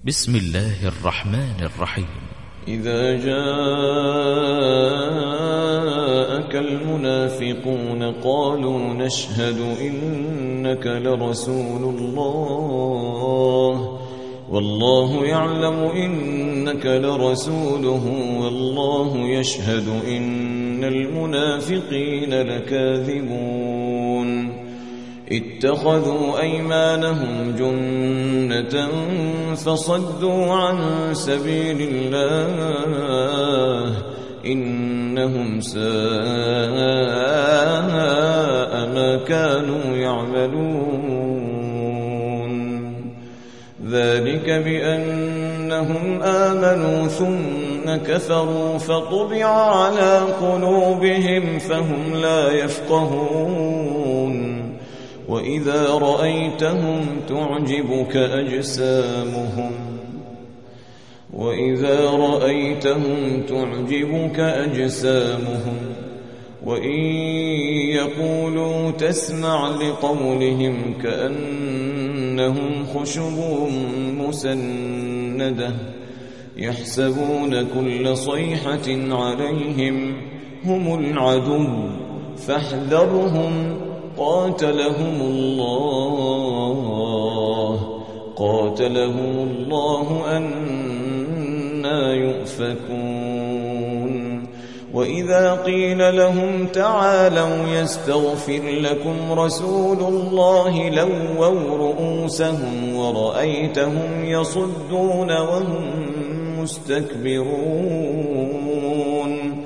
بسم الله الرحمن الرحيم. إذا جاءك المنافقون قالوا نشهد إنك لرسول الله والله يعلم إنك لرسوله والله يشهد إن المنافقين لكاذبون اتخذوا أيمانهم جنة فصدوا عن سبيل الله إنهم ساء ما كانوا يعملون ذلك بأنهم آمنوا ثم كفروا فطبع على قلوبهم فهم لا يفقهون وإذا رأيتهم تعجبك أجسامهم وإن يقولوا تسمع لقولهم كأنهم خشب مسندة يحسبون كل صيحة عليهم هم العدو فاحذرهم قاتلهم الله أنى يؤفكون وإذا قيل لهم تعالوا يستغفر لكم رسول الله لووا رؤوسهم ورأيتهم يصدون وهم مستكبرون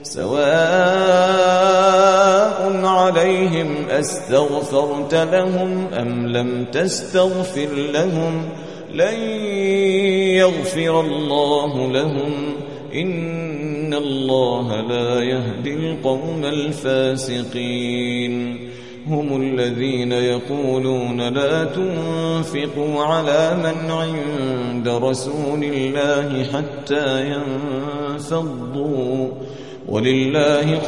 سواء عليهم أستغفرت لهم أم لم تستغفر لهم لن يغفر الله لهم إن الله لا يهدي القوم الفاسقين هم الذين يقولون لا تنفقوا على من عند رسول الله حتى ينفضوا ولله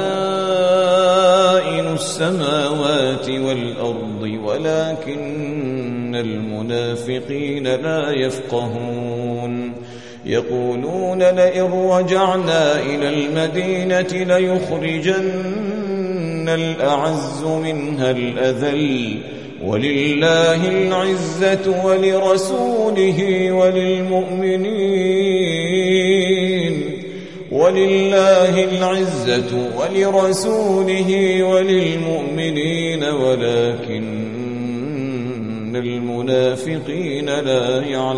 خزائن السماوات والأرض ولكن المنافقين لا يفقهون يقولون لئن رجعنا إلى المدينة ليخرجن الأعز منها الأذل ولله العزة ولرسوله وللمؤمنين ولكن المنافقين لا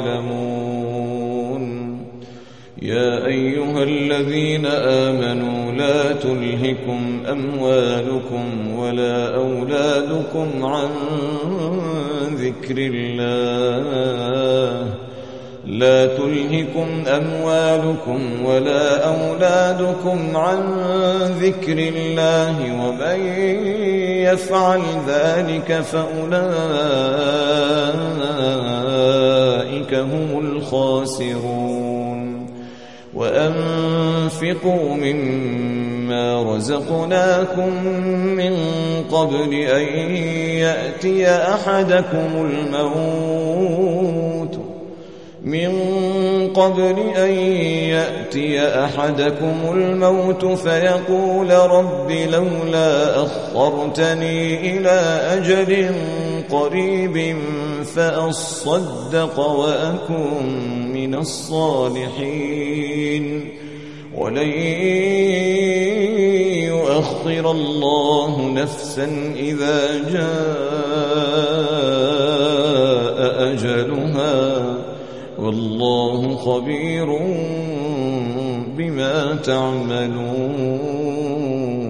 يعلمون يا أيها الذين آمنوا لا تلهكم أموالكم ولا أولادكم عن ذكر الله ومن يفعل ذلك فأولئك هم الخاسرون وأنفقوا مما رزقناكم من قبل أن يأتي أحدكم الموت فيقول رب لولا أخرتني إلى أجل قريب فأصدق وأكن من الصالحين ولن يؤخر الله نفسا إذا جاء أجلها والله خبير بما تعملون.